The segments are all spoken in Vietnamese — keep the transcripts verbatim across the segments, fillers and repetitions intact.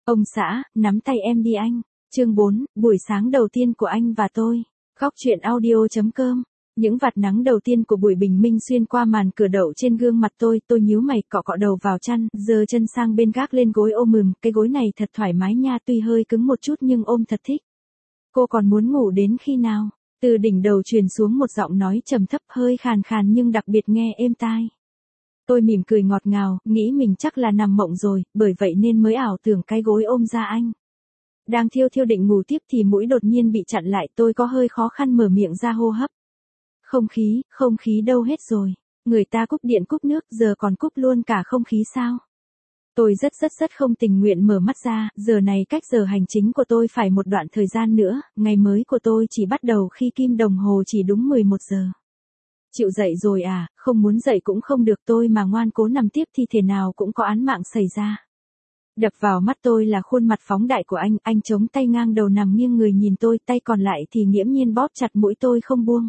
Ông xã, nắm tay em đi anh. Chương bốn, buổi sáng đầu tiên của anh và tôi. Góc truyện audio.com. Những vạt nắng đầu tiên của buổi bình minh xuyên qua màn cửa đậu trên gương mặt tôi, tôi nhíu mày cọ cọ đầu vào chăn, giơ chân sang bên gác lên gối ôm mừm, cái gối này thật thoải mái nha, tuy hơi cứng một chút nhưng ôm thật thích. Cô còn muốn ngủ đến khi nào? Từ đỉnh đầu truyền xuống một giọng nói trầm thấp hơi khàn khàn nhưng đặc biệt nghe êm tai. Tôi mỉm cười ngọt ngào, nghĩ mình chắc là nằm mộng rồi, bởi vậy nên mới ảo tưởng cái gối ôm ra anh. Đang thiêu thiêu định ngủ tiếp thì mũi đột nhiên bị chặn lại, tôi có hơi khó khăn mở miệng ra hô hấp. Không khí, không khí đâu hết rồi. Người ta cúp điện cúp nước, giờ còn cúp luôn cả không khí sao? Tôi rất rất rất không tình nguyện mở mắt ra, giờ này cách giờ hành chính của tôi phải một đoạn thời gian nữa, ngày mới của tôi chỉ bắt đầu khi kim đồng hồ chỉ đúng mười một giờ. Chịu dậy rồi à, không muốn dậy cũng không được, tôi mà ngoan cố nằm tiếp thì thể nào cũng có án mạng xảy ra. Đập vào mắt tôi là khuôn mặt phóng đại của anh, anh chống tay ngang đầu nằm nghiêng người nhìn tôi, tay còn lại thì nghiễm nhiên bóp chặt mũi tôi không buông.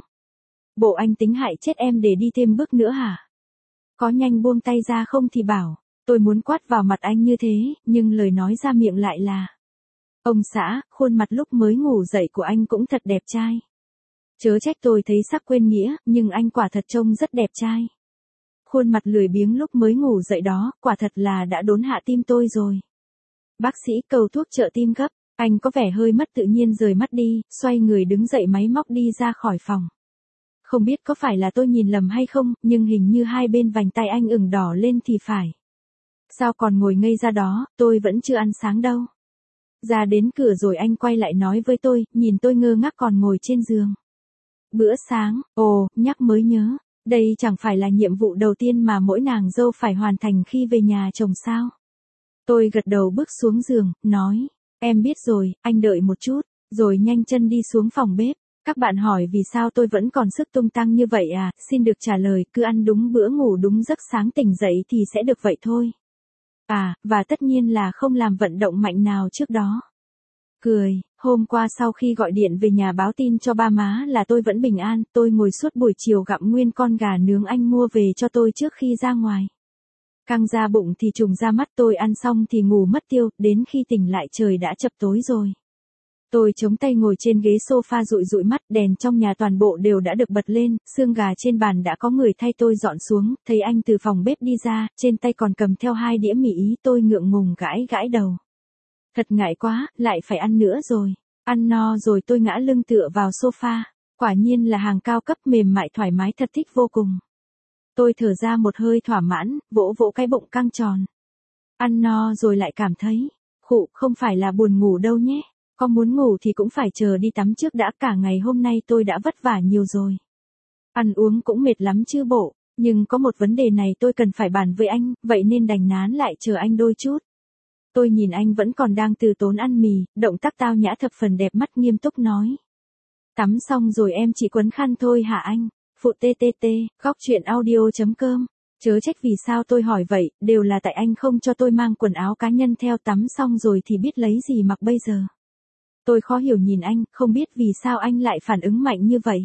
Bộ anh tính hại chết em để đi thêm bước nữa hả? Có nhanh buông tay ra không thì bảo. Tôi muốn quát vào mặt anh như thế, nhưng lời nói ra miệng lại là: ông xã, khuôn mặt lúc mới ngủ dậy của anh cũng thật đẹp trai. Chớ trách tôi thấy sắp quên nghĩa, nhưng anh quả thật trông rất đẹp trai. Khuôn mặt lười biếng lúc mới ngủ dậy đó, quả thật là đã đốn hạ tim tôi rồi. Bác sĩ cầu thuốc trợ tim gấp, anh có vẻ hơi mất tự nhiên rời mắt đi, xoay người đứng dậy máy móc đi ra khỏi phòng. Không biết có phải là tôi nhìn lầm hay không, nhưng hình như hai bên vành tay anh ửng đỏ lên thì phải. Sao còn ngồi ngây ra đó, tôi vẫn chưa ăn sáng đâu. Ra đến cửa rồi anh quay lại nói với tôi, nhìn tôi ngơ ngác còn ngồi trên giường. Bữa sáng, ồ, nhắc mới nhớ, đây chẳng phải là nhiệm vụ đầu tiên mà mỗi nàng dâu phải hoàn thành khi về nhà chồng sao. Tôi gật đầu bước xuống giường, nói, em biết rồi, anh đợi một chút, rồi nhanh chân đi xuống phòng bếp. Các bạn hỏi vì sao tôi vẫn còn sức tung tăng như vậy à, xin được trả lời, cứ ăn đúng bữa ngủ đúng giấc sáng tỉnh dậy thì sẽ được vậy thôi. À, và tất nhiên là không làm vận động mạnh nào trước đó. Cười, hôm qua sau khi gọi điện về nhà báo tin cho ba má là tôi vẫn bình an, tôi ngồi suốt buổi chiều gặm nguyên con gà nướng anh mua về cho tôi trước khi ra ngoài. Căng ra bụng thì trùng ra mắt, tôi ăn xong thì ngủ mất tiêu, đến khi tỉnh lại trời đã chập tối rồi. Tôi chống tay ngồi trên ghế sofa dụi dụi mắt, đèn trong nhà toàn bộ đều đã được bật lên, xương gà trên bàn đã có người thay tôi dọn xuống, thấy anh từ phòng bếp đi ra, trên tay còn cầm theo hai đĩa mì ý, tôi ngượng ngùng gãi gãi đầu. Thật ngại quá, lại phải ăn nữa rồi. Ăn no rồi tôi ngã lưng tựa vào sofa, quả nhiên là hàng cao cấp mềm mại thoải mái thật thích vô cùng. Tôi thở ra một hơi thỏa mãn, vỗ vỗ cái bụng căng tròn. Ăn no rồi lại cảm thấy, khụ, không phải là buồn ngủ đâu nhé. Có muốn ngủ thì cũng phải chờ đi tắm trước đã, cả ngày hôm nay tôi đã vất vả nhiều rồi. Ăn uống cũng mệt lắm chứ bộ, nhưng có một vấn đề này tôi cần phải bàn với anh, vậy nên đành nán lại chờ anh đôi chút. Tôi nhìn anh vẫn còn đang từ tốn ăn mì, động tác tao nhã thập phần đẹp mắt, nghiêm túc nói. Tắm xong rồi em chỉ quấn khăn thôi hả anh? Phụ ttt, góc truyện audio.com. Chớ trách vì sao tôi hỏi vậy, đều là tại anh không cho tôi mang quần áo cá nhân theo, tắm xong rồi thì biết lấy gì mặc bây giờ. Tôi khó hiểu nhìn anh, không biết vì sao anh lại phản ứng mạnh như vậy.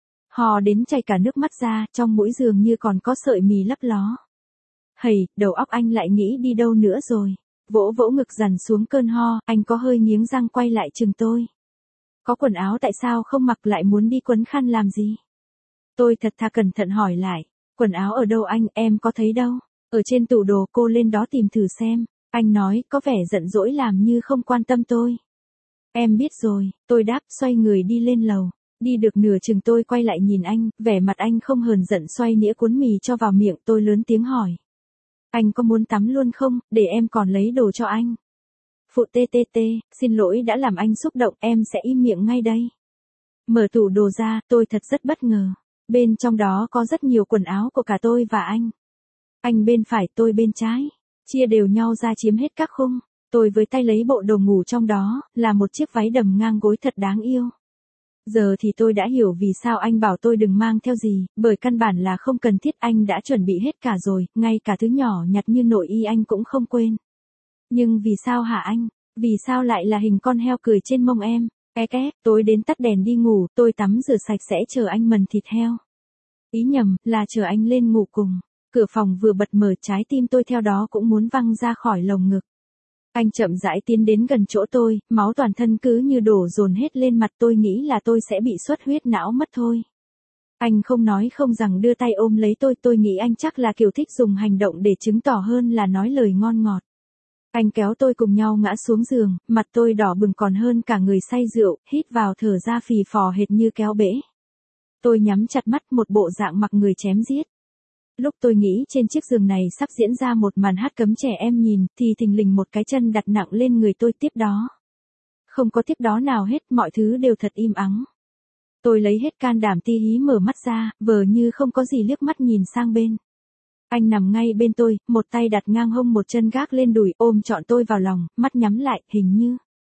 Hò đến chảy cả nước mắt ra, trong mũi giường như còn có sợi mì lấp ló. Hầy, đầu óc anh lại nghĩ đi đâu nữa rồi. Vỗ vỗ ngực dằn xuống cơn ho, anh có hơi nghiến răng quay lại chừng tôi. Có quần áo tại sao không mặc, lại muốn đi quấn khăn làm gì? Tôi thật thà cẩn thận hỏi lại, quần áo ở đâu anh, em có thấy đâu? Ở trên tủ đồ, cô lên đó tìm thử xem. Anh nói, có vẻ giận dỗi làm như không quan tâm tôi. Em biết rồi, tôi đáp, xoay người đi lên lầu. Đi được nửa chừng tôi quay lại nhìn anh, vẻ mặt anh không hờn giận, xoay nĩa cuốn mì cho vào miệng, tôi lớn tiếng hỏi. Anh có muốn tắm luôn không, để em còn lấy đồ cho anh. Phụ ttt, xin lỗi đã làm anh xúc động, em sẽ im miệng ngay đây. Mở tủ đồ ra, tôi thật rất bất ngờ. Bên trong đó có rất nhiều quần áo của cả tôi và anh. Anh bên phải, tôi bên trái. Chia đều nhau ra chiếm hết các khung. Tôi với tay lấy bộ đồ ngủ trong đó, là một chiếc váy đầm ngang gối thật đáng yêu. Giờ thì tôi đã hiểu vì sao anh bảo tôi đừng mang theo gì, bởi căn bản là không cần thiết, anh đã chuẩn bị hết cả rồi, ngay cả thứ nhỏ nhặt như nội y anh cũng không quên. Nhưng vì sao hả anh? Vì sao lại là hình con heo cười trên mông em? Ké ké, tối đến tắt đèn đi ngủ, tôi tắm rửa sạch sẽ chờ anh mần thịt heo. Ý nhầm, là chờ anh lên ngủ cùng. Cửa phòng vừa bật mở, trái tim tôi theo đó cũng muốn văng ra khỏi lồng ngực. Anh chậm rãi tiến đến gần chỗ tôi, máu toàn thân cứ như đổ dồn hết lên mặt, tôi nghĩ là tôi sẽ bị xuất huyết não mất thôi. Anh không nói không rằng đưa tay ôm lấy tôi, tôi nghĩ anh chắc là kiểu thích dùng hành động để chứng tỏ hơn là nói lời ngon ngọt. Anh kéo tôi cùng nhau ngã xuống giường, mặt tôi đỏ bừng còn hơn cả người say rượu, hít vào thở ra phì phò hệt như kéo bể. Tôi nhắm chặt mắt, một bộ dạng mặc người chém giết. Lúc tôi nghĩ trên chiếc giường này sắp diễn ra một màn hát cấm trẻ em nhìn, thì thình lình một cái chân đặt nặng lên người tôi, tiếp đó. Không có tiếp đó nào hết, mọi thứ đều thật im ắng. Tôi lấy hết can đảm tí hí mở mắt ra, vờ như không có gì liếc mắt nhìn sang bên. Anh nằm ngay bên tôi, một tay đặt ngang hông, một chân gác lên đùi, ôm trọn tôi vào lòng, mắt nhắm lại, hình như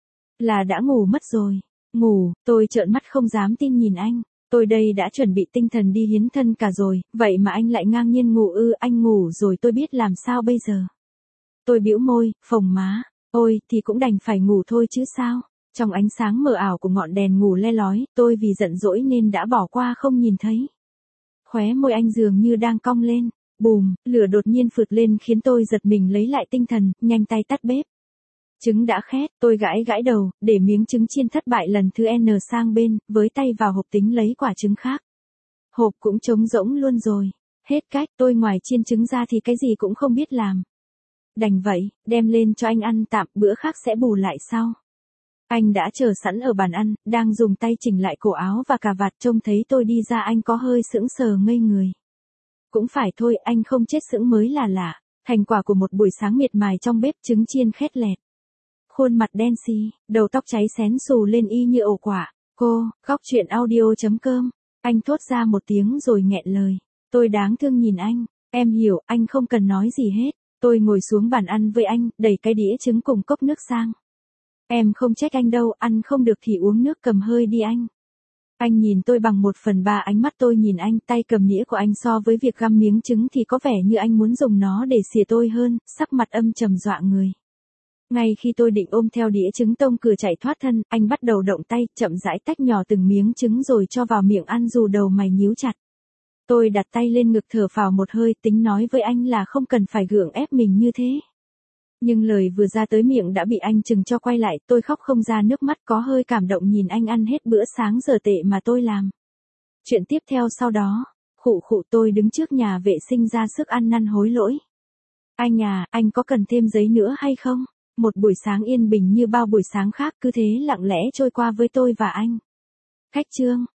là đã ngủ mất rồi. Ngủ, tôi trợn mắt không dám tin nhìn anh. Tôi đây đã chuẩn bị tinh thần đi hiến thân cả rồi, vậy mà anh lại ngang nhiên ngủ ư? Anh ngủ rồi tôi biết làm sao bây giờ. Tôi bĩu môi, phồng má, ôi thì cũng đành phải ngủ thôi chứ sao. Trong ánh sáng mờ ảo của ngọn đèn ngủ le lói, tôi vì giận dỗi nên đã bỏ qua không nhìn thấy. Khóe môi anh dường như đang cong lên, bùm, lửa đột nhiên phụt lên khiến tôi giật mình lấy lại tinh thần, nhanh tay tắt bếp. Trứng đã khét, tôi gãi gãi đầu, để miếng trứng chiên thất bại lần thứ N sang bên, với tay vào hộp tính lấy quả trứng khác. Hộp cũng trống rỗng luôn rồi. Hết cách, tôi ngoài chiên trứng ra thì cái gì cũng không biết làm. Đành vậy, đem lên cho anh ăn tạm, bữa khác sẽ bù lại sau. Anh đã chờ sẵn ở bàn ăn, đang dùng tay chỉnh lại cổ áo và cà vạt, trông thấy tôi đi ra anh có hơi sững sờ ngây người. Cũng phải thôi, anh không chết sững mới là lạ. Thành quả của một buổi sáng miệt mài trong bếp, trứng chiên khét lẹt. Khuôn mặt đen xì, đầu tóc cháy xén xù lên y như ổ quả. Cô, khóc chuyện audio chấm com. Anh thốt ra một tiếng rồi nghẹn lời. Tôi đáng thương nhìn anh. Em hiểu, anh không cần nói gì hết. Tôi ngồi xuống bàn ăn với anh, đẩy cái đĩa trứng cùng cốc nước sang. Em không trách anh đâu, ăn không được thì uống nước, cầm hơi đi anh. Anh nhìn tôi bằng một phần ba ánh mắt tôi nhìn anh, tay cầm nĩa của anh so với việc găm miếng trứng thì có vẻ như anh muốn dùng nó để xìa tôi hơn, sắc mặt âm trầm dọa người. Ngay khi tôi định ôm theo đĩa trứng tông cửa chạy thoát thân, anh bắt đầu động tay, chậm rãi tách nhỏ từng miếng trứng rồi cho vào miệng ăn dù đầu mày nhíu chặt. Tôi đặt tay lên ngực thở phào một hơi, tính nói với anh là không cần phải gượng ép mình như thế. Nhưng lời vừa ra tới miệng đã bị anh chừng cho quay lại, tôi khóc không ra nước mắt, có hơi cảm động nhìn anh ăn hết bữa sáng dở tệ mà tôi làm. Chuyện tiếp theo sau đó, khụ khụ tôi đứng trước nhà vệ sinh ra sức ăn năn hối lỗi. Anh à, anh có cần thêm giấy nữa hay không? Một buổi sáng yên bình như bao buổi sáng khác cứ thế lặng lẽ trôi qua với tôi và anh. Khách chương.